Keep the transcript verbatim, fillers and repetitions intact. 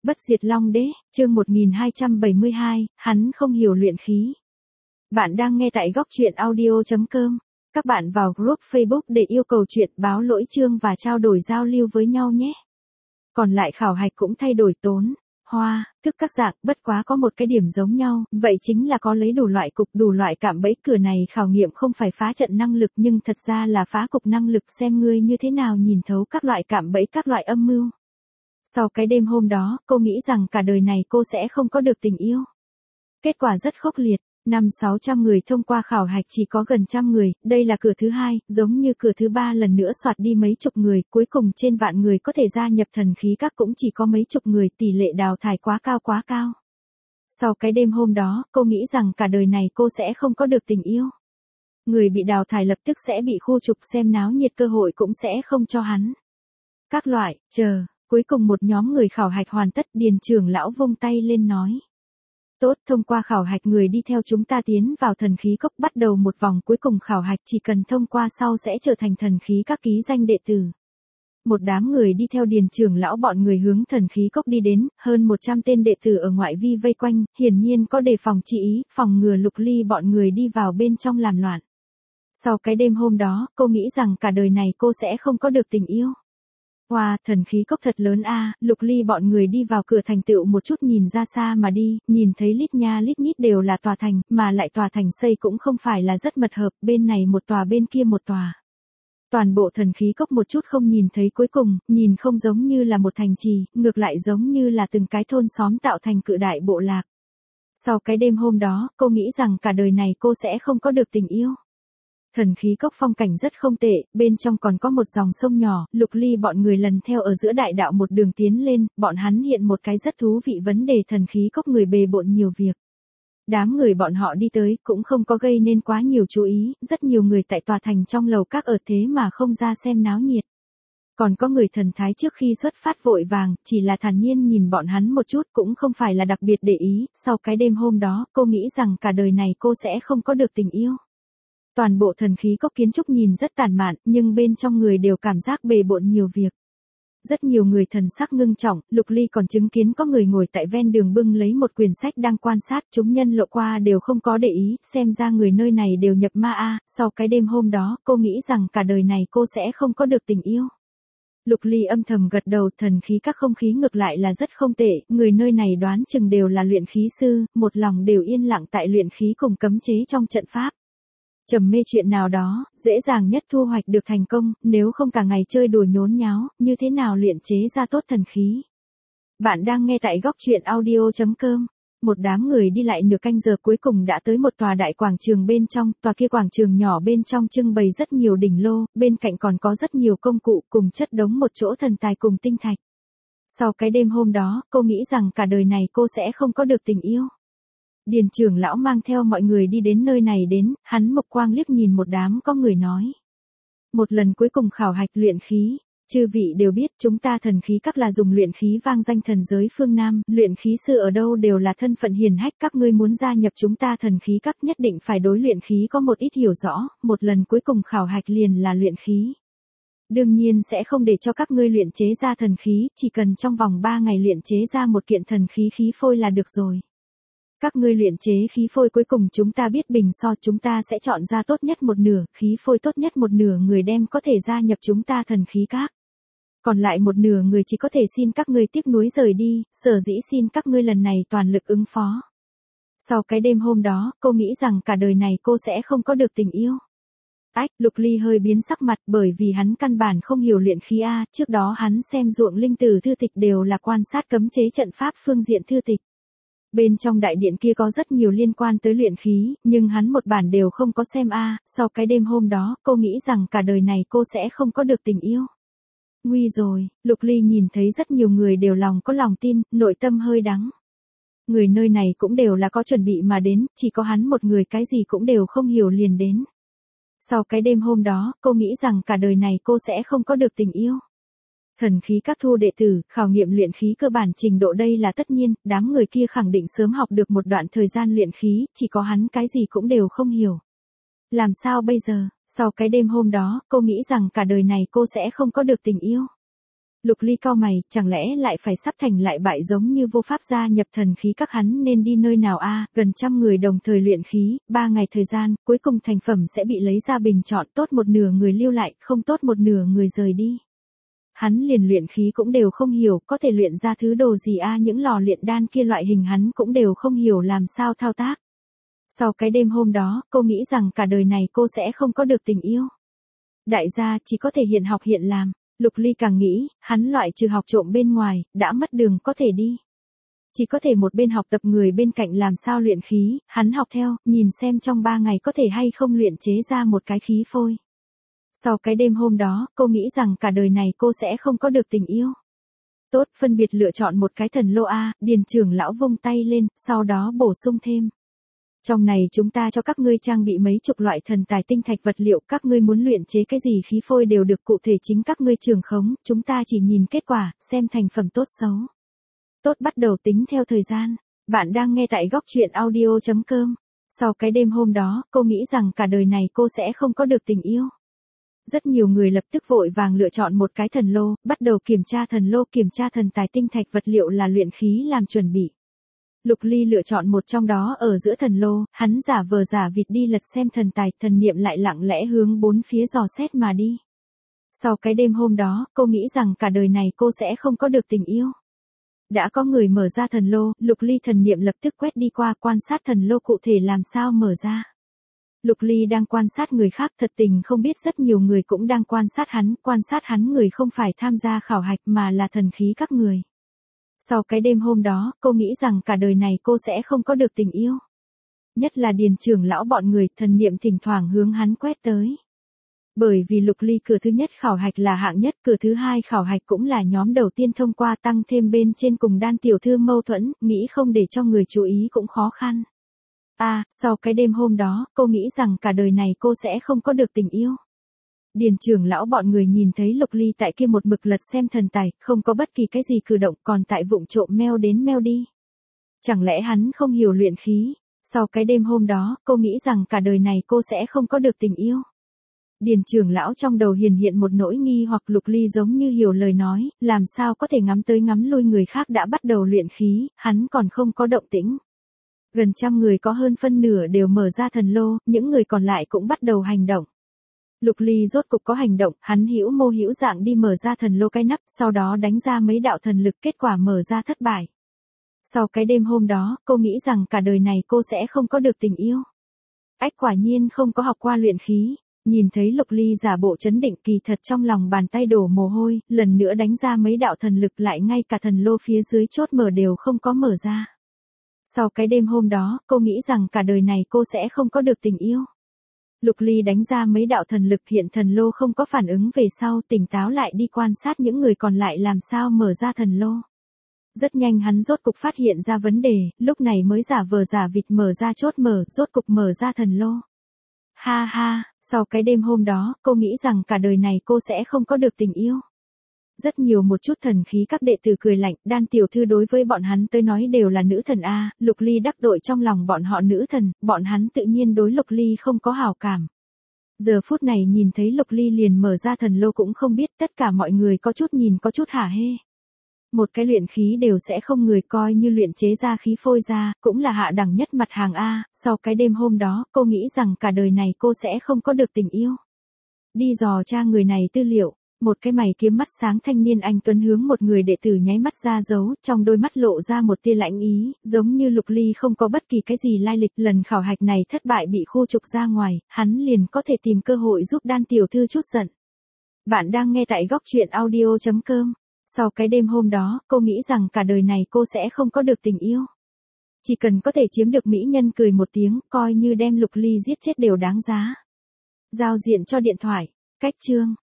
Bất diệt Long Đế, chương một nghìn hai trăm bảy mươi hai, hắn không hiểu luyện khí. Bạn đang nghe tại góc truyện audio chấm com. Các bạn vào group Facebook để yêu cầu chuyện báo lỗi chương và trao đổi giao lưu với nhau nhé. Còn lại khảo hạch cũng thay đổi tốn, hoa, thức các dạng, bất quá có một cái điểm giống nhau, vậy chính là có lấy đủ loại cục, đủ loại cạm bẫy. Cửa này khảo nghiệm không phải phá trận năng lực nhưng thật ra là phá cục năng lực, xem ngươi như thế nào nhìn thấu các loại cạm bẫy, các loại âm mưu. Sau cái đêm hôm đó, cô nghĩ rằng cả đời này cô sẽ không có được tình yêu. Kết quả rất khốc liệt, năm sáu trăm người thông qua khảo hạch chỉ có gần trăm người, đây là cửa thứ hai, giống như cửa thứ ba lần nữa soạt đi mấy chục người, cuối cùng trên vạn người có thể gia nhập thần khí các cũng chỉ có mấy chục người, tỷ lệ đào thải quá cao quá cao. Sau cái đêm hôm đó, cô nghĩ rằng cả đời này cô sẽ không có được tình yêu. Người bị đào thải lập tức sẽ bị khu trục, xem náo nhiệt cơ hội cũng sẽ không cho hắn. Các loại, chờ. Cuối cùng một nhóm người khảo hạch hoàn tất, Điền trưởng lão vung tay lên nói. Tốt, thông qua khảo hạch người đi theo chúng ta tiến vào thần khí cốc, bắt đầu một vòng cuối cùng khảo hạch, chỉ cần thông qua sau sẽ trở thành thần khí các ký danh đệ tử. Một đám người đi theo Điền trưởng lão bọn người hướng thần khí cốc đi đến, hơn một trăm tên đệ tử ở ngoại vi vây quanh, hiển nhiên có đề phòng chi ý, phòng ngừa Lục Ly bọn người đi vào bên trong làm loạn. Sau cái đêm hôm đó, cô nghĩ rằng cả đời này cô sẽ không có được tình yêu. Wow, thần khí cốc thật lớn a. À, Lục Ly bọn người đi vào cửa thành tựu một chút nhìn ra xa mà đi, nhìn thấy lít nha lít nhít đều là tòa thành, mà lại tòa thành xây cũng không phải là rất mật hợp, bên này một tòa bên kia một tòa. Toàn bộ thần khí cốc một chút không nhìn thấy cuối cùng, nhìn không giống như là một thành trì, ngược lại giống như là từng cái thôn xóm tạo thành cự đại bộ lạc. Sau cái đêm hôm đó, cô nghĩ rằng cả đời này cô sẽ không có được tình yêu. Thần khí cốc phong cảnh rất không tệ, bên trong còn có một dòng sông nhỏ, Lục Ly bọn người lần theo ở giữa đại đạo một đường tiến lên, bọn hắn hiện một cái rất thú vị vấn đề, thần khí cốc người bề bộn nhiều việc. Đám người bọn họ đi tới cũng không có gây nên quá nhiều chú ý, rất nhiều người tại tòa thành trong lầu các ở thế mà không ra xem náo nhiệt. Còn có người thần thái trước khi xuất phát vội vàng, chỉ là thản nhiên nhìn bọn hắn một chút cũng không phải là đặc biệt để ý, sau cái đêm hôm đó, cô nghĩ rằng cả đời này cô sẽ không có được tình yêu. Toàn bộ thần khí cốc kiến trúc nhìn rất tàn mạn, nhưng bên trong người đều cảm giác bề bộn nhiều việc. Rất nhiều người thần sắc ngưng trọng, Lục Ly còn chứng kiến có người ngồi tại ven đường bưng lấy một quyển sách đang quan sát, chúng nhân lộ qua đều không có để ý, xem ra người nơi này đều nhập ma a. Sau cái đêm hôm đó, cô nghĩ rằng cả đời này cô sẽ không có được tình yêu. Lục Ly âm thầm gật đầu, thần khí các không khí ngược lại là rất không tệ, người nơi này đoán chừng đều là luyện khí sư, một lòng đều yên lặng tại luyện khí cùng cấm chế trong trận pháp. Trầm mê chuyện nào đó, dễ dàng nhất thu hoạch được thành công, nếu không cả ngày chơi đùa nhốn nháo, như thế nào luyện chế ra tốt thần khí. Bạn đang nghe tại góc truyện audio chấm com. Một đám người đi lại nửa canh giờ cuối cùng đã tới một tòa đại quảng trường bên trong, tòa kia quảng trường nhỏ bên trong trưng bày rất nhiều đỉnh lô, bên cạnh còn có rất nhiều công cụ cùng chất đống một chỗ thần tài cùng tinh thạch. Sau cái đêm hôm đó, cô nghĩ rằng cả đời này cô sẽ không có được tình yêu. Điền trưởng lão mang theo mọi người đi đến nơi này đến, hắn mộc quang liếc nhìn một đám có người nói. Một lần cuối cùng khảo hạch luyện khí, chư vị đều biết chúng ta thần khí các là dùng luyện khí vang danh thần giới phương Nam, luyện khí sư ở đâu đều là thân phận hiền hách, các ngươi muốn gia nhập chúng ta thần khí các nhất định phải đối luyện khí có một ít hiểu rõ, một lần cuối cùng khảo hạch liền là luyện khí. Đương nhiên sẽ không để cho các ngươi luyện chế ra thần khí, chỉ cần trong vòng ba ngày luyện chế ra một kiện thần khí khí phôi là được rồi. Các ngươi luyện chế khí phôi cuối cùng chúng ta biết bình so, chúng ta sẽ chọn ra tốt nhất một nửa, khí phôi tốt nhất một nửa người đem có thể gia nhập chúng ta thần khí các. Còn lại một nửa người chỉ có thể xin các ngươi tiếc nuối rời đi, sở dĩ xin các ngươi lần này toàn lực ứng phó. Sau cái đêm hôm đó, cô nghĩ rằng cả đời này cô sẽ không có được tình yêu. Ách, Lục Ly hơi biến sắc mặt bởi vì hắn căn bản không hiểu luyện khí A, trước đó hắn xem ruộng linh tử thư tịch đều là quan sát cấm chế trận pháp phương diện thư tịch. Bên trong đại điện kia có rất nhiều liên quan tới luyện khí, nhưng hắn một bản đều không có xem a. À, sau cái đêm hôm đó, cô nghĩ rằng cả đời này cô sẽ không có được tình yêu. Nguy rồi, Lục Ly nhìn thấy rất nhiều người đều lòng có lòng tin, nội tâm hơi đắng. Người nơi này cũng đều là có chuẩn bị mà đến, chỉ có hắn một người cái gì cũng đều không hiểu liền đến. Sau cái đêm hôm đó, cô nghĩ rằng cả đời này cô sẽ không có được tình yêu. Thần khí các thu đệ tử, khảo nghiệm luyện khí cơ bản trình độ đây là tất nhiên, đám người kia khẳng định sớm học được một đoạn thời gian luyện khí, chỉ có hắn cái gì cũng đều không hiểu. Làm sao bây giờ, sau cái đêm hôm đó, cô nghĩ rằng cả đời này cô sẽ không có được tình yêu. Lục Ly cau mày, chẳng lẽ lại phải sắp thành lại bại giống như vô pháp gia nhập thần khí các hắn nên đi nơi nào a? Gần trăm người đồng thời luyện khí, ba ngày thời gian, cuối cùng thành phẩm sẽ bị lấy ra bình chọn, tốt một nửa người lưu lại, không tốt một nửa người rời đi. Hắn liền luyện khí cũng đều không hiểu, có thể luyện ra thứ đồ gì a? Những lò luyện đan kia loại hình hắn cũng đều không hiểu làm sao thao tác. Sau cái đêm hôm đó, cô nghĩ rằng cả đời này cô sẽ không có được tình yêu. Đại gia chỉ có thể hiện học hiện làm. Lục Ly càng nghĩ, hắn loại trừ học trộm bên ngoài, đã mất đường có thể đi. Chỉ có thể một bên học tập người bên cạnh làm sao luyện khí, hắn học theo, nhìn xem trong ba ngày có thể hay không luyện chế ra một cái khí phôi. Sau cái đêm hôm đó, cô nghĩ rằng cả đời này cô sẽ không có được tình yêu. Tốt, phân biệt lựa chọn một cái thần lô A, Điền trưởng lão vung tay lên, sau đó bổ sung thêm. Trong này chúng ta cho các ngươi trang bị mấy chục loại thần tài tinh thạch vật liệu, các ngươi muốn luyện chế cái gì khí phôi đều được, cụ thể chính các ngươi trường khống, chúng ta chỉ nhìn kết quả, xem thành phẩm tốt xấu. Tốt, bắt đầu tính theo thời gian. Bạn đang nghe tại góc truyện audio chấm com. Sau cái đêm hôm đó, cô nghĩ rằng cả đời này cô sẽ không có được tình yêu. Rất nhiều người lập tức vội vàng lựa chọn một cái thần lô, bắt đầu kiểm tra thần lô, kiểm tra thần tài tinh thạch vật liệu là luyện khí làm chuẩn bị. Lục Ly lựa chọn một trong đó ở giữa thần lô, hắn giả vờ giả vịt đi lật xem thần tài, thần niệm lại lặng lẽ hướng bốn phía dò xét mà đi. Sau cái đêm hôm đó, cô nghĩ rằng cả đời này cô sẽ không có được tình yêu. Đã có người mở ra thần lô, Lục Ly thần niệm lập tức quét đi qua quan sát thần lô cụ thể làm sao mở ra. Lục Ly đang quan sát người khác, thật tình không biết rất nhiều người cũng đang quan sát hắn, quan sát hắn người không phải tham gia khảo hạch mà là thần khí các người. Sau cái đêm hôm đó, cô nghĩ rằng cả đời này cô sẽ không có được tình yêu. Nhất là Điền trưởng lão bọn người, thần niệm thỉnh thoảng hướng hắn quét tới. Bởi vì Lục Ly cửa thứ nhất khảo hạch là hạng nhất, cửa thứ hai khảo hạch cũng là nhóm đầu tiên thông qua, tăng thêm bên trên cùng Đan tiểu thư mâu thuẫn, nghĩ không để cho người chú ý cũng khó khăn. À, sau cái đêm hôm đó, cô nghĩ rằng cả đời này cô sẽ không có được tình yêu. Điền trưởng lão bọn người nhìn thấy Lục Ly tại kia một mực lật xem thần tài, không có bất kỳ cái gì cử động, còn tại vụng trộm meo đến meo đi. Chẳng lẽ hắn không hiểu luyện khí? Sau cái đêm hôm đó, cô nghĩ rằng cả đời này cô sẽ không có được tình yêu. Điền trưởng lão trong đầu hiền hiện một nỗi nghi hoặc, Lục Ly giống như hiểu lời nói, làm sao có thể ngắm tới ngắm lui người khác đã bắt đầu luyện khí, hắn còn không có động tĩnh. Gần trăm người có hơn phân nửa đều mở ra thần lô, những người còn lại cũng bắt đầu hành động. Lục Ly rốt cục có hành động, hắn hữu mô hữu dạng đi mở ra thần lô cái nắp, sau đó đánh ra mấy đạo thần lực, kết quả mở ra thất bại. Sau cái đêm hôm đó, cô nghĩ rằng cả đời này cô sẽ không có được tình yêu. Ách, quả nhiên không có học qua luyện khí. Nhìn thấy Lục Ly giả bộ chấn định, kỳ thật trong lòng bàn tay đổ mồ hôi, lần nữa đánh ra mấy đạo thần lực, lại ngay cả thần lô phía dưới chốt mở đều không có mở ra. Sau cái đêm hôm đó, cô nghĩ rằng cả đời này cô sẽ không có được tình yêu. Lục Ly đánh ra mấy đạo thần lực, hiện thần lô không có phản ứng về sau, tỉnh táo lại đi quan sát những người còn lại làm sao mở ra thần lô. Rất nhanh hắn rốt cục phát hiện ra vấn đề, lúc này mới giả vờ giả vịt mở ra chốt mở, rốt cục mở ra thần lô. Ha ha, sau cái đêm hôm đó, cô nghĩ rằng cả đời này cô sẽ không có được tình yêu. Rất nhiều một chút thần khí các đệ tử cười lạnh, Đan tiểu thư đối với bọn hắn tới nói đều là nữ thần a. Lục Ly đắc tội trong lòng bọn họ nữ thần, bọn hắn tự nhiên đối Lục Ly không có hảo cảm. Giờ phút này nhìn thấy Lục Ly liền mở ra thần lô cũng không biết, tất cả mọi người có chút nhìn có chút hả hê. Một cái luyện khí đều sẽ không người coi như luyện chế ra khí phôi ra, cũng là hạ đẳng nhất mặt hàng A. Sau cái đêm hôm đó, cô nghĩ rằng cả đời này cô sẽ không có được tình yêu. Đi dò tra người này tư liệu, một cái mày kiếm mắt sáng thanh niên anh tuấn hướng một người đệ tử nháy mắt ra dấu, trong đôi mắt lộ ra một tia lãnh ý, giống như Lục Ly không có bất kỳ cái gì lai lịch. Lần khảo hạch này thất bại bị khu trục ra ngoài, hắn liền có thể tìm cơ hội giúp Đan tiểu thư chút giận. Bạn đang nghe tại góc truyện audio chấm com. Sau cái đêm hôm đó, cô nghĩ rằng cả đời này cô sẽ không có được tình yêu. Chỉ cần có thể chiếm được mỹ nhân cười một tiếng, coi như đem Lục Ly giết chết đều đáng giá. Giao diện cho điện thoại. Cách chương.